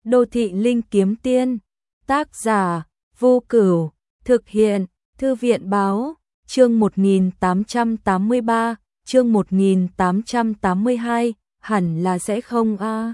Đô thị linh kiếm tiên. Tác giả Vô Cửu. Thực hiện Thư viện báo. Chương 1883, chương 1882, hẳn là sẽ không a.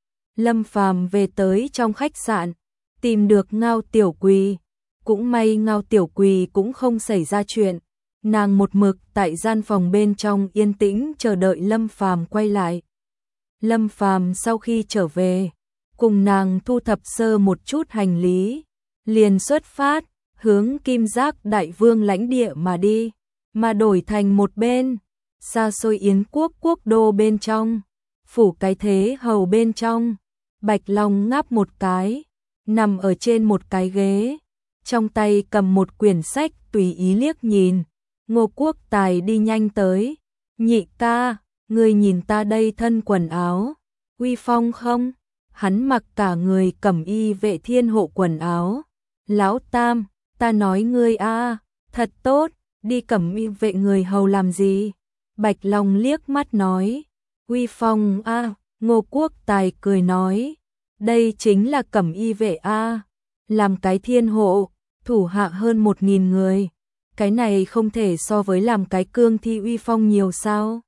Lâm Phàm về tới trong khách sạn, tìm được Ngao Tiểu Quỳ. Cũng may Ngao Tiểu Quỳ cũng không xảy ra chuyện. Nàng một mực tại gian phòng bên trong yên tĩnh chờ đợi Lâm Phàm quay lại. Lâm Phàm sau khi trở về, cùng nàng thu thập sơ một chút hành lý, liền xuất phát, hướng Kim Giác Đại Vương lãnh địa mà đi, mà đổi thành một bên, xa xôi Yến quốc quốc đô bên trong, phủ cái thế hầu bên trong, Bạch Long ngáp một cái, nằm ở trên một cái ghế, trong tay cầm một quyển sách tùy ý liếc nhìn. Ngô Quốc Tài đi nhanh tới, nhị ca, người nhìn ta đây thân quần áo, uy phong không? Hắn mặc cả người cẩm y vệ thiên hộ quần áo. Lão Tam, ta nói ngươi a, thật tốt, đi cẩm y vệ người hầu làm gì? Bạch Long liếc mắt nói, uy phong a. Ngô Quốc Tài cười nói, đây chính là cẩm y vệ a, làm cái thiên hộ, thủ hạ hơn 1000 người. Cái này không thể so với làm cái cương thi uy phong nhiều sao?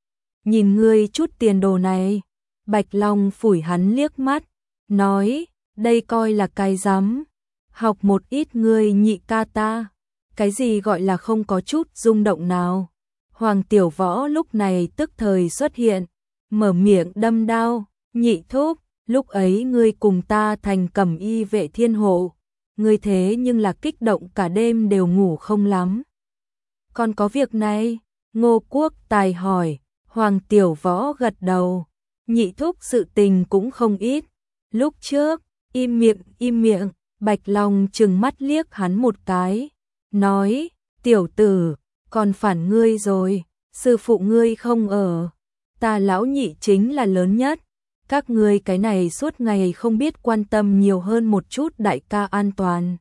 Nhìn ngươi chút tiền đồ này. Bạch Long phủi hắn liếc mắt, nói, đây coi là cái rắm, học một ít ngươi nhị ca ta. Cái gì gọi là không có chút rung động nào? Hoàng Tiểu Võ lúc này tức thời xuất hiện, mở miệng đâm đao, nhị thúc, lúc ấy ngươi cùng ta thành cẩm y vệ thiên hộ. Ngươi thế nhưng là kích động cả đêm đều ngủ không lắm. Còn có việc này? Ngô Quốc Tài hỏi. Hoàng Tiểu Võ gật đầu. Nhị thúc sự tình cũng không ít. Lúc trước, im miệng, Bạch Long trừng mắt liếc hắn một cái. Nói, tiểu tử, còn phản ngươi rồi, sư phụ ngươi không ở. Ta lão nhị chính là lớn nhất. Các ngươi cái này suốt ngày không biết quan tâm nhiều hơn một chút đại ca an toàn.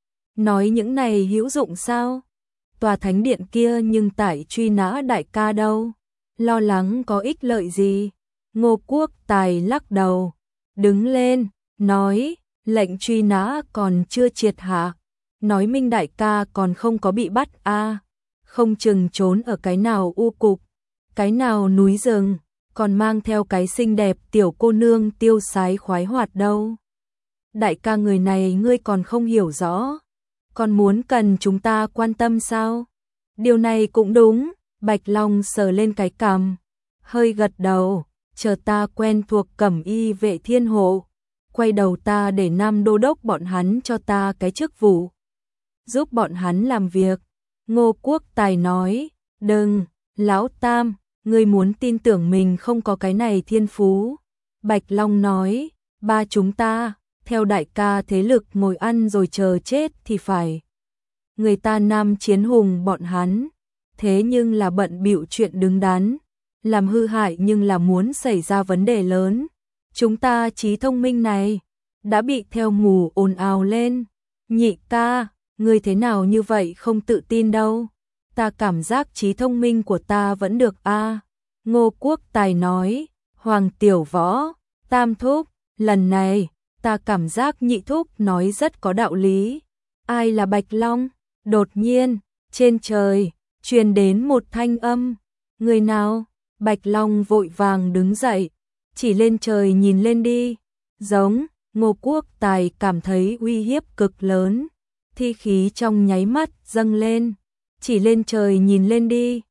Nói những này hữu dụng sao? Tòa thánh điện kia nhưng tại truy nã đại ca đâu? Lo lắng có ích lợi gì? Ngô Quốc Tài lắc đầu, đứng lên, nói, lệnh truy nã còn chưa triệt hạ. Nói minh đại ca còn không có bị bắt a, không chừng trốn ở cái nào u cục, cái nào núi rừng. Còn mang theo cái xinh đẹp tiểu cô nương tiêu sái khoái hoạt đâu. Đại ca người này ngươi còn không hiểu rõ, còn muốn cần chúng ta quan tâm sao? Điều này cũng đúng. Bạch Long sờ lên cái cằm, hơi gật đầu, chờ ta quen thuộc cẩm y vệ thiên hộ, quay đầu ta để Nam Đô đốc bọn hắn cho ta cái chức vụ, giúp bọn hắn làm việc. Ngô Quốc Tài nói, đừng, Lão Tam, ngươi muốn tin tưởng mình không có cái này thiên phú. Bạch Long nói, ba chúng ta, theo đại ca thế lực ngồi ăn rồi chờ chết thì phải. Người ta Nam Chiến Hùng bọn hắn, thế nhưng là bận bịu chuyện đứng đắn, làm hư hại nhưng là muốn xảy ra vấn đề lớn. Chúng ta trí thông minh này, đã bị theo mù ồn ào lên. Nhị ca, ngươi thế nào như vậy không tự tin đâu. Ta cảm giác trí thông minh của ta vẫn được a. Ngô Quốc Tài nói, Hoàng Tiểu Võ, Tam thúc, lần này, ta cảm giác nhị thúc nói rất có đạo lý. Ai là Bạch Long? Đột nhiên, trên trời, truyền đến một thanh âm. Người nào? Bạch Long vội vàng đứng dậy, chỉ lên trời nhìn lên đi. Giống, Ngô Quốc Tài cảm thấy uy hiếp cực lớn. Thi khí trong nháy mắt dâng lên. Chỉ lên trời nhìn lên đi.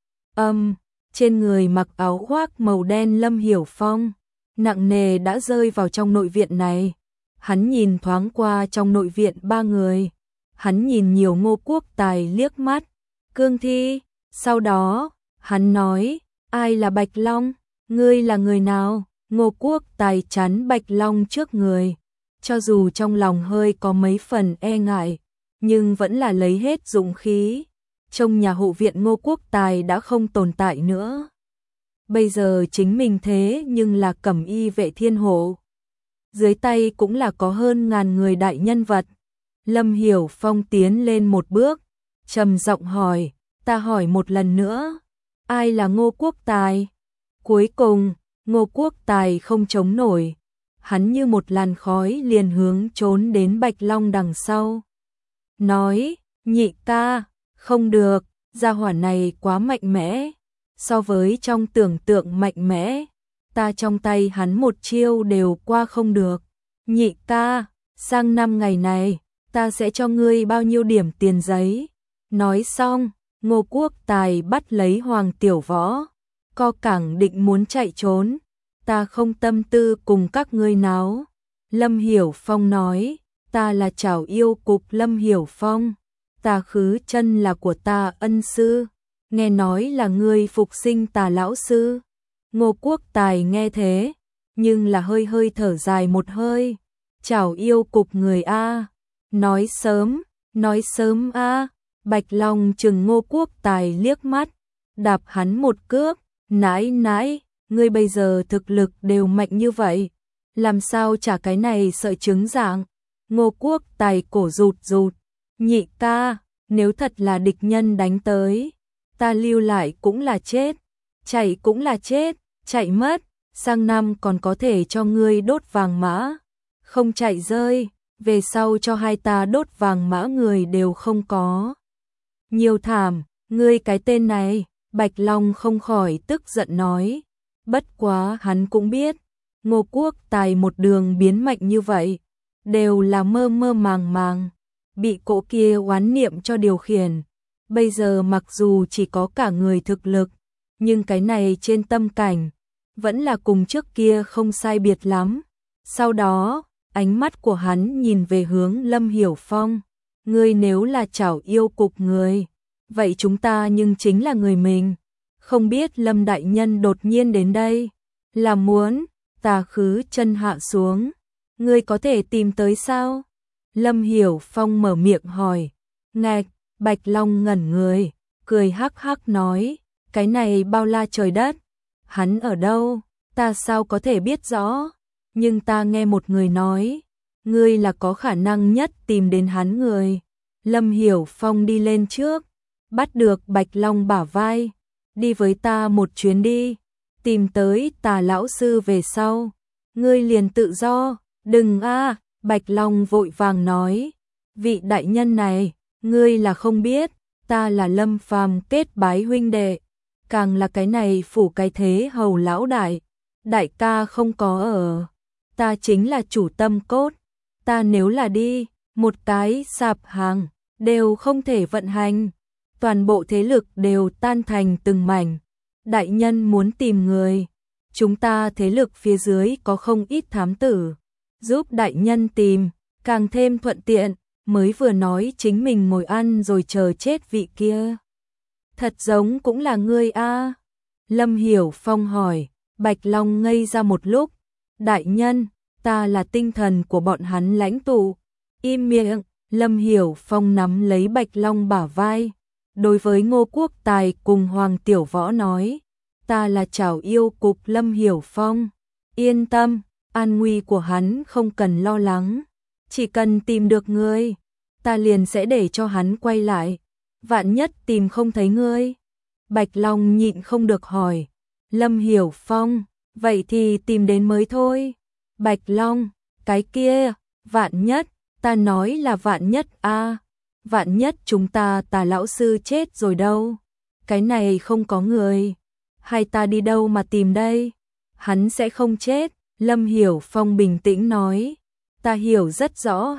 Trên người mặc áo khoác màu đen Lâm Hiểu Phong, nặng nề đã rơi vào trong nội viện này. Hắn nhìn thoáng qua trong nội viện ba người. Hắn nhìn nhiều Ngô Quốc Tài liếc mắt. Cương thi. Sau đó, hắn nói, ai là Bạch Long? Ngươi là người nào? Ngô Quốc Tài chắn Bạch Long trước người. Cho dù trong lòng hơi có mấy phần e ngại, nhưng vẫn là lấy hết dũng khí. Trong nhà hộ viện Ngô Quốc Tài đã không tồn tại nữa. Bây giờ chính mình thế nhưng là cẩm y vệ thiên hộ. Dưới tay cũng là có hơn 1000 người đại nhân vật. Lâm Hiểu Phong tiến lên một bước, trầm giọng hỏi, ta hỏi một lần nữa, ai là Ngô Quốc Tài? Cuối cùng, Ngô Quốc Tài không chống nổi, hắn như một làn khói liền hướng trốn đến Bạch Long đằng sau. Nói, nhị ca, không được, gia hỏa này quá mạnh mẽ, so với trong tưởng tượng mạnh mẽ, ta trong tay hắn một chiêu đều qua không được. Nhị ca, sang năm ngày này, ta sẽ cho ngươi bao nhiêu điểm tiền giấy. Nói xong, Ngô Quốc Tài bắt lấy Hoàng Tiểu Võ, co cẳng định muốn chạy trốn. Ta không tâm tư cùng các ngươi náo. Lâm Hiểu Phong nói, ta là Trảo Yêu Cục Lâm Hiểu Phong, Tà Khứ Chân là của ta ân sư, nghe nói là ngươi phục sinh Tà lão sư. Ngô Quốc Tài nghe thế, nhưng là hơi hơi thở dài một hơi. Trảo Yêu Cục người a, nói sớm a. Bạch Long trừng Ngô Quốc Tài liếc mắt, đạp hắn một cước, nãi, ngươi bây giờ thực lực đều mạnh như vậy, làm sao trả cái này sợi trứng dạng. Ngô Quốc Tài cổ rụt, nhị ca, nếu thật là địch nhân đánh tới, ta lưu lại cũng là chết, chạy cũng là chết, chạy mất, sang năm còn có thể cho ngươi đốt vàng mã, không chạy rơi, về sau cho hai ta đốt vàng mã người đều không có. Nhiều thảm, ngươi cái tên này, Bạch Long không khỏi tức giận nói. Bất quá hắn cũng biết, Ngô Quốc Tài một đường biến mạnh như vậy, đều là mơ màng, bị cỗ kia oán niệm cho điều khiển. Bây giờ mặc dù chỉ có cả người thực lực, nhưng cái này trên tâm cảnh, vẫn là cùng trước kia không sai biệt lắm. Sau đó, ánh mắt của hắn nhìn về hướng Lâm Hiểu Phong. Ngươi nếu là Trảo Yêu Cục người, vậy chúng ta nhưng chính là người mình. Không biết Lâm đại nhân đột nhiên đến đây, là muốn Tà Khứ Chân hạ xuống, ngươi có thể tìm tới sao? Lâm Hiểu Phong mở miệng hỏi. Ngạch, Bạch Long ngẩn người, cười hắc hắc nói, cái này bao la trời đất, hắn ở đâu, ta sao có thể biết rõ, nhưng ta nghe một người nói, ngươi là có khả năng nhất tìm đến hắn người. Lâm Hiểu Phong đi lên trước, bắt được Bạch Long bả vai, đi với ta một chuyến đi, tìm tới Tà lão sư về sau, ngươi liền tự do. Đừng a, Bạch Long vội vàng nói, vị đại nhân này, ngươi là không biết, ta là Lâm Phàm kết bái huynh đệ, càng là cái này phủ cái thế hầu lão đại, đại ca không có ở, ta chính là chủ tâm cốt, ta nếu là đi, một cái sạp hàng đều không thể vận hành, toàn bộ thế lực đều tan thành từng mảnh. Đại nhân muốn tìm người, chúng ta thế lực phía dưới có không ít thám tử, giúp đại nhân tìm, càng thêm thuận tiện, mới vừa nói chính mình ngồi ăn rồi chờ chết vị kia. Thật giống cũng là ngươi a. Lâm Hiểu Phong hỏi. Bạch Long ngây ra một lúc, đại nhân, ta là tinh thần của bọn hắn lãnh tụ. Im miệng. Lâm Hiểu Phong nắm lấy Bạch Long bả vai, đối với Ngô Quốc Tài cùng Hoàng Tiểu Võ nói, ta là Trảo Yêu Cục Lâm Hiểu Phong, yên tâm, an nguy của hắn không cần lo lắng, chỉ cần tìm được ngươi, ta liền sẽ để cho hắn quay lại, vạn nhất tìm không thấy ngươi. Bạch Long nhịn không được hỏi, Lâm Hiểu Phong, vậy thì tìm đến mới thôi. Bạch Long, cái kia, vạn nhất, ta nói là vạn nhất a, vạn nhất chúng ta Tà lão sư chết rồi đâu, cái này không có người, hay ta đi đâu mà tìm đây? Hắn sẽ không chết. Lâm Hiểu Phong bình tĩnh nói, ta hiểu rất rõ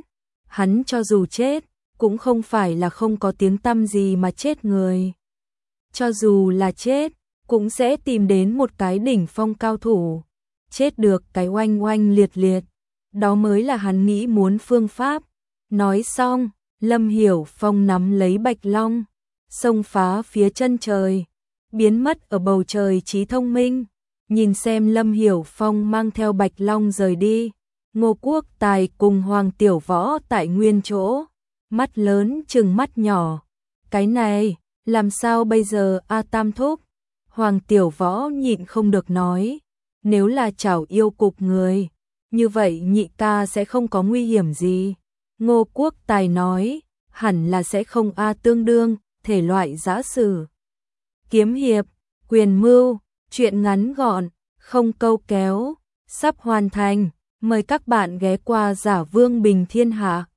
hắn cho dù chết, cũng không phải là không có tiếng tăm gì mà chết người. Cho dù là chết, cũng sẽ tìm đến một cái đỉnh phong cao thủ, chết được cái oanh oanh liệt liệt, đó mới là hắn nghĩ muốn phương pháp. Nói xong, Lâm Hiểu Phong nắm lấy Bạch Long, xông phá phía chân trời, biến mất ở bầu trời trí thông minh. Nhìn xem Lâm Hiểu Phong mang theo Bạch Long rời đi, Ngô Quốc Tài cùng Hoàng Tiểu Võ tại nguyên chỗ, mắt lớn trừng mắt nhỏ. Cái này, làm sao bây giờ a Tam thúc? Hoàng Tiểu Võ nhịn không được nói, nếu là Trảo Yêu Cục người, như vậy nhị ca sẽ không có nguy hiểm gì. Ngô Quốc Tài nói, hẳn là sẽ không a tương đương, thể loại giã sử, kiếm hiệp, quyền mưu, chuyện ngắn gọn, không câu kéo, sắp hoàn thành. Mời các bạn ghé qua Giả Vương Bình Thiên Hạ.